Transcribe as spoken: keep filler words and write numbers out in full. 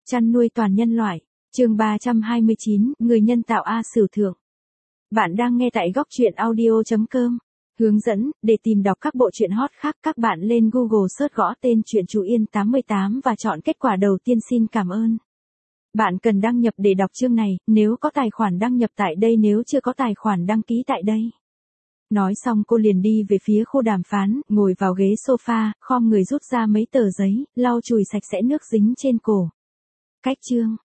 Chăn nuôi toàn nhân loại. Chương ba trăm hai mươi chín, người nhân tạo A Sử Thượng. Bạn đang nghe tại góc truyện audio chấm com. Hướng dẫn, để tìm đọc các bộ truyện hot khác, các bạn lên Google search gõ tên truyện Chú Yên tám mươi tám và chọn kết quả đầu tiên. Xin cảm ơn. Bạn cần đăng nhập để đọc chương này, nếu có tài khoản đăng nhập tại đây, nếu chưa có tài khoản đăng ký tại đây. Nói xong cô liền đi về phía khu đàm phán, ngồi vào ghế sofa, khom người rút ra mấy tờ giấy, lau chùi sạch sẽ nước dính trên cổ. Cách chương.